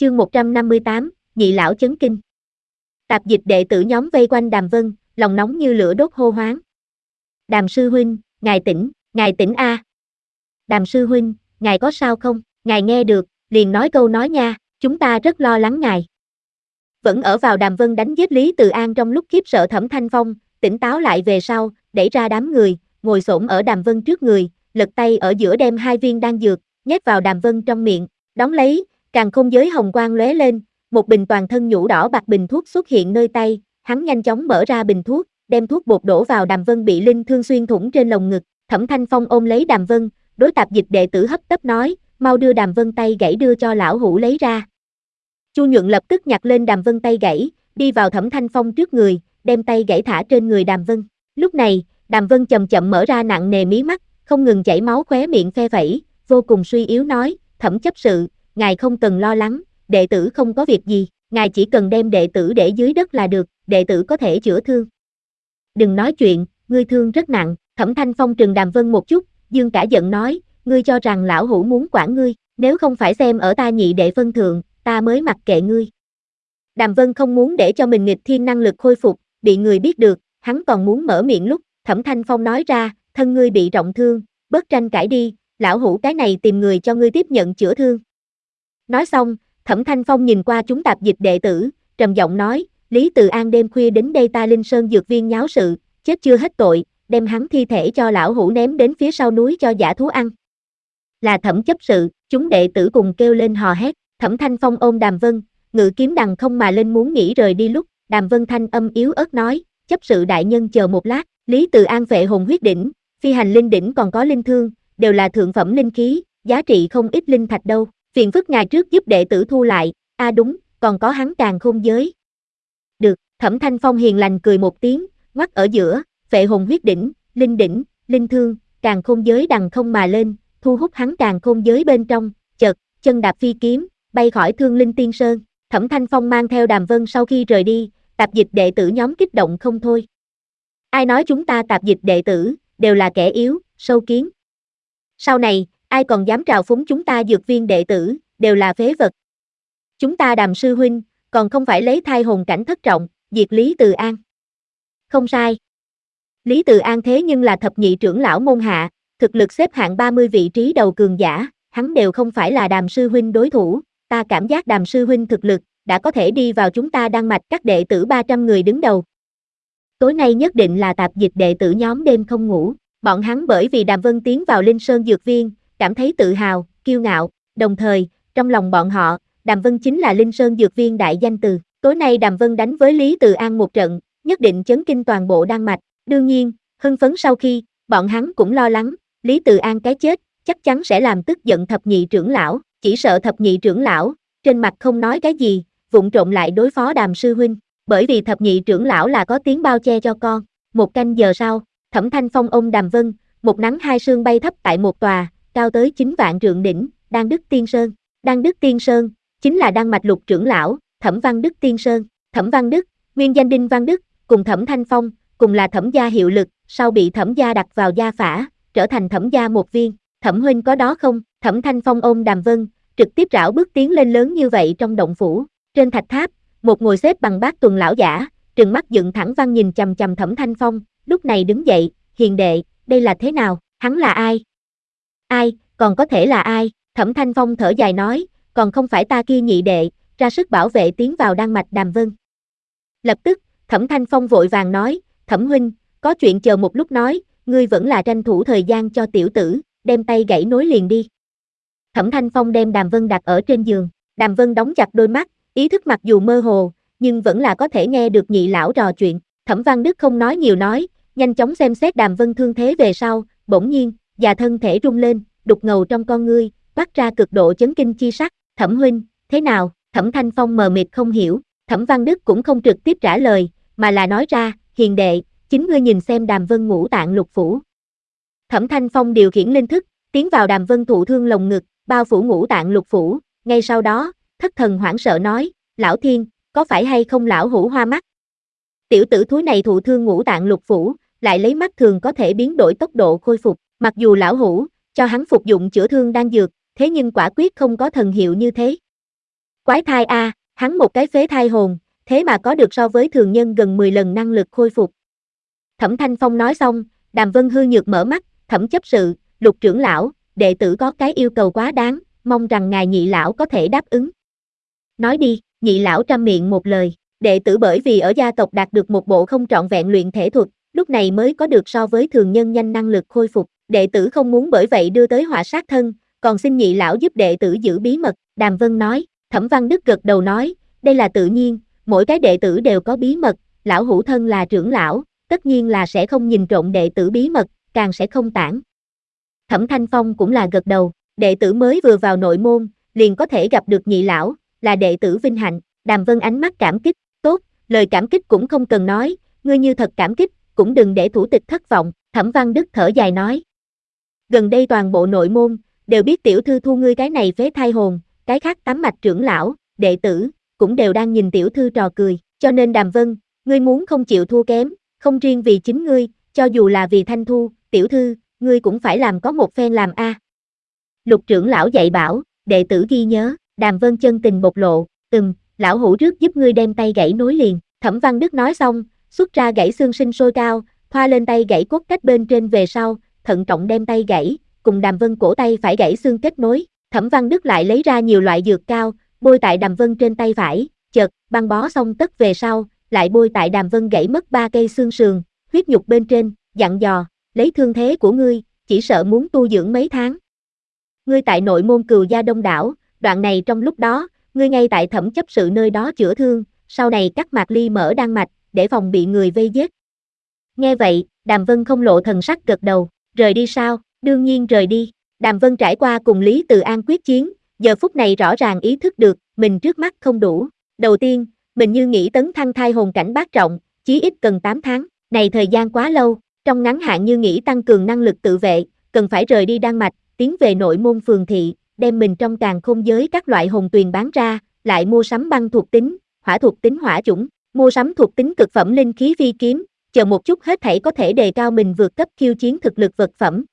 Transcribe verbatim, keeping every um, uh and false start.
Chương một trăm năm mươi tám, nhị lão chấn kinh. Tạp dịch đệ tử nhóm vây quanh Đàm Vân, lòng nóng như lửa đốt hô hoáng. Đàm sư huynh, ngài tỉnh, ngài tỉnh a. Đàm sư huynh, ngài có sao không? Ngài nghe được, liền nói câu nói nha, chúng ta rất lo lắng ngài. Vẫn ở vào Đàm Vân đánh giết Lý Từ An trong lúc khiếp sợ Thẩm Thanh Phong, tỉnh táo lại về sau, đẩy ra đám người, ngồi xổm ở Đàm Vân trước người, lật tay ở giữa đem hai viên đan dược, nhét vào Đàm Vân trong miệng, đón lấy, càn khôn giới hồng quang lóe lên, một bình toàn thân nhũ đỏ bạc bình thuốc xuất hiện nơi tay, hắn nhanh chóng mở ra bình thuốc, đem thuốc bột đổ vào Đàm Vân bị linh thương xuyên thủng trên lồng ngực. Thẩm Thanh Phong ôm lấy Đàm Vân, đối tạp dịch đệ tử hấp tấp nói, mau đưa Đàm Vân tay gãy đưa cho lão hủ lấy ra. Chu Nhuận lập tức nhặt lên Đàm Vân tay gãy, đi vào Thẩm Thanh Phong trước người, đem tay gãy thả trên người Đàm Vân. Lúc này, Đàm Vân chậm chậm mở ra nặng nề mí mắt, không ngừng chảy máu khóe miệng phe phẩy, vô cùng suy yếu nói, Thẩm chấp sự, ngài không cần lo lắng, đệ tử không có việc gì, ngài chỉ cần đem đệ tử để dưới đất là được, đệ tử có thể chữa thương. Đừng nói chuyện, ngươi thương rất nặng. Thẩm Thanh Phong trừng Đàm Vân một chút, dương cả giận nói, ngươi cho rằng lão hủ muốn quản ngươi, nếu không phải xem ở ta nhị đệ phân thượng, ta mới mặc kệ ngươi. Đàm Vân không muốn để cho mình nghịch thiên năng lực khôi phục, bị người biết được, hắn còn muốn mở miệng lúc, Thẩm Thanh Phong nói ra, thân ngươi bị trọng thương, bớt tranh cãi đi, lão hủ cái này tìm người cho ngươi tiếp nhận chữa thương. Nói xong, Thẩm Thanh Phong nhìn qua chúng tạp dịch đệ tử, trầm giọng nói, Lý Từ An đêm khuya đến đây ta Linh Sơn dược viên nháo sự, chết chưa hết tội, đem hắn thi thể cho lão hủ ném đến phía sau núi cho dã thú ăn. Là Thẩm chấp sự, chúng đệ tử cùng kêu lên hò hét. Thẩm Thanh Phong ôm Đàm Vân, ngự kiếm đằng không mà lên muốn nghỉ rời đi lúc, Đàm Vân thanh âm yếu ớt nói, chấp sự đại nhân chờ một lát, Lý Từ An phệ hồn huyết đỉnh, phi hành linh đỉnh còn có linh thương, đều là thượng phẩm linh khí, giá trị không ít linh thạch đâu, phiền phức ngài trước giúp đệ tử thu lại, a à đúng, còn có hắn càn khôn giới. Được, Thẩm Thanh Phong hiền lành cười một tiếng, ngoắc ở giữa, phệ hồn huyết đỉnh, linh đỉnh, linh thương, càn khôn giới đằng không mà lên, thu hút hắn càn khôn giới bên trong, chợt, chân đạp phi kiếm, bay khỏi Thương Linh Tiên Sơn. Thẩm Thanh Phong mang theo Đàm Vân sau khi rời đi, tạp dịch đệ tử nhóm kích động không thôi. Ai nói chúng ta tạp dịch đệ tử, đều là kẻ yếu, sâu kiến. Sau này, ai còn dám trào phúng chúng ta dược viên đệ tử, đều là phế vật. Chúng ta Đàm sư huynh, còn không phải lấy thai hồn cảnh thất trọng, diệt Lý Từ An. Không sai. Lý Từ An thế nhưng là thập nhị trưởng lão môn hạ, thực lực xếp hạng ba mươi vị trí đầu cường giả, hắn đều không phải là Đàm sư huynh đối thủ, ta cảm giác Đàm sư huynh thực lực, đã có thể đi vào chúng ta Đan Mạch các đệ tử ba trăm người đứng đầu. Tối nay nhất định là tạp dịch đệ tử nhóm đêm không ngủ, bọn hắn bởi vì Đàm Vân tiến vào Linh Sơn dược viên, cảm thấy tự hào, kiêu ngạo, đồng thời, trong lòng bọn họ, Đàm Vân chính là Linh Sơn dược viên đại danh từ. Tối nay Đàm Vân đánh với Lý Từ An một trận, nhất định chấn kinh toàn bộ Đan Mạch. Đương nhiên, hưng phấn sau khi, bọn hắn cũng lo lắng, Lý Từ An cái chết, chắc chắn sẽ làm tức giận thập nhị trưởng lão, chỉ sợ thập nhị trưởng lão, trên mặt không nói cái gì, vụng trộm lại đối phó Đàm sư huynh, bởi vì thập nhị trưởng lão là có tiếng bao che cho con. Một canh giờ sau, Thẩm Thanh Phong ôm Đàm Vân, một nắng hai sương bay thấp tại một tòa, cao tới chín vạn trượng đỉnh, Đan Đức Tiên Sơn. Đan Đức Tiên Sơn, chính là Đan Mạch lục trưởng lão, Thẩm Văn Đức Tiên Sơn. Thẩm Văn Đức, nguyên danh Đinh Văn Đức, cùng Thẩm Thanh Phong, cùng là Thẩm gia hiệu lực, sau bị Thẩm gia đặt vào gia phả, trở thành Thẩm gia một viên. Thẩm huynh có đó không? Thẩm Thanh Phong ôm Đàm Vân, trực tiếp rảo bước tiến lên lớn như vậy trong động phủ. Trên thạch tháp, một ngồi xếp bằng bát tuần lão giả, trừng mắt dựng thẳng văn nhìn chằm chằm Thẩm Thanh Phong, lúc này đứng dậy, hiền đệ, đây là thế nào, hắn là ai? Ai, còn có thể là ai? Thẩm Thanh Phong thở dài nói, còn không phải ta kia nhị đệ, ra sức bảo vệ tiến vào Đan Mạch Đàm Vân. Lập tức, Thẩm Thanh Phong vội vàng nói, Thẩm huynh, có chuyện chờ một lúc nói, ngươi vẫn là tranh thủ thời gian cho tiểu tử, đem tay gãy nối liền đi. Thẩm Thanh Phong đem Đàm Vân đặt ở trên giường, Đàm Vân đóng chặt đôi mắt, ý thức mặc dù mơ hồ, nhưng vẫn là có thể nghe được nhị lão trò chuyện. Thẩm Văn Đức không nói nhiều nói, nhanh chóng xem xét Đàm Vân thương thế về sau, bỗng nhiên, già thân thể rung lên, đục ngầu trong con ngươi, bắt ra cực độ chấn kinh chi sắc. Thẩm huynh, thế nào? Thẩm Thanh Phong mờ mịt không hiểu, Thẩm Văn Đức cũng không trực tiếp trả lời, mà là nói ra, hiền đệ, chính ngươi nhìn xem Đàm Vân ngũ tạng lục phủ. Thẩm Thanh Phong điều khiển linh thức, tiến vào Đàm Vân thụ thương lồng ngực, bao phủ ngũ tạng lục phủ, ngay sau đó, thất thần hoảng sợ nói, lão thiên, có phải hay không lão hủ hoa mắt? Tiểu tử thúi này thụ thương ngũ tạng lục phủ, lại lấy mắt thường có thể biến đổi tốc độ khôi phục, mặc dù lão hủ cho hắn phục dụng chữa thương đan dược, thế nhưng quả quyết không có thần hiệu như thế. Quái thai a, hắn một cái phế thai hồn, thế mà có được so với thường nhân gần mười lần năng lực khôi phục. Thẩm Thanh Phong nói xong, Đàm Vân hư nhược mở mắt, Thẩm chấp sự, Lục trưởng lão, đệ tử có cái yêu cầu quá đáng, mong rằng ngài nhị lão có thể đáp ứng. Nói đi, nhị lão trăm miệng một lời, đệ tử bởi vì ở gia tộc đạt được một bộ không trọn vẹn luyện thể thuật, lúc này mới có được so với thường nhân nhanh năng lực khôi phục, đệ tử không muốn bởi vậy đưa tới họa sát thân, còn xin nhị lão giúp đệ tử giữ bí mật, Đàm Vân nói. Thẩm Văn Đức gật đầu nói, đây là tự nhiên, mỗi cái đệ tử đều có bí mật, lão hữu thân là trưởng lão, tất nhiên là sẽ không nhìn trộm đệ tử bí mật, càng sẽ không tản. Thẩm Thanh Phong cũng là gật đầu, đệ tử mới vừa vào nội môn, liền có thể gặp được nhị lão, là đệ tử vinh hạnh, Đàm Vân ánh mắt cảm kích, tốt, lời cảm kích cũng không cần nói, ngươi như thật cảm kích, cũng đừng để thủ tịch thất vọng, Thẩm Văn Đức thở dài nói. Gần đây toàn bộ nội môn, đều biết tiểu thư thu ngươi cái này phế thai hồn, cái khác tám mạch trưởng lão, đệ tử, cũng đều đang nhìn tiểu thư trò cười, cho nên Đàm Vân, ngươi muốn không chịu thua kém, không riêng vì chính ngươi, cho dù là vì Thanh Thu, tiểu thư, ngươi cũng phải làm có một phen làm a. Lục trưởng lão dạy bảo, đệ tử ghi nhớ, Đàm Vân chân tình bộc lộ, ừm, lão hữu rước giúp ngươi đem tay gãy nối liền, Thẩm Văn Đức nói xong, xuất ra gãy xương sinh sôi cao, thoa lên tay gãy cốt cách bên trên về sau, thận trọng đem tay gãy, cùng Đàm Vân cổ tay phải gãy xương kết nối, Thẩm Văn Đức lại lấy ra nhiều loại dược cao, bôi tại Đàm Vân trên tay phải, chợt, băng bó xong tất về sau, lại bôi tại Đàm Vân gãy mất ba cây xương sườn, huyết nhục bên trên, dặn dò, lấy thương thế của ngươi, chỉ sợ muốn tu dưỡng mấy tháng. Ngươi tại nội môn Cừu gia đông đảo, đoạn này trong lúc đó, ngươi ngay tại Thẩm chấp sự nơi đó chữa thương, sau này cắt mạc ly mở đan mạch, để phòng bị người vây giết. Nghe vậy, Đàm Vân không lộ thần sắc gật đầu, rời đi sao, đương nhiên rời đi, Đàm Vân trải qua cùng Lý Từ An quyết chiến, giờ phút này rõ ràng ý thức được, mình trước mắt không đủ, đầu tiên, mình như nghĩ tấn thăng thai hồn cảnh bát trọng, chí ít cần tám tháng, này thời gian quá lâu, trong ngắn hạn như nghĩ tăng cường năng lực tự vệ, cần phải rời đi đan mạch, tiến về nội môn phường thị, đem mình trong càn khôn giới các loại hồn tuyền bán ra, lại mua sắm băng thuộc tính, hỏa thuộc tính hỏa chủng, mua sắm thuộc tính cực phẩm linh khí phi kiếm, chờ một chút hết thảy có thể đề cao mình vượt cấp khiêu chiến thực lực vật phẩm,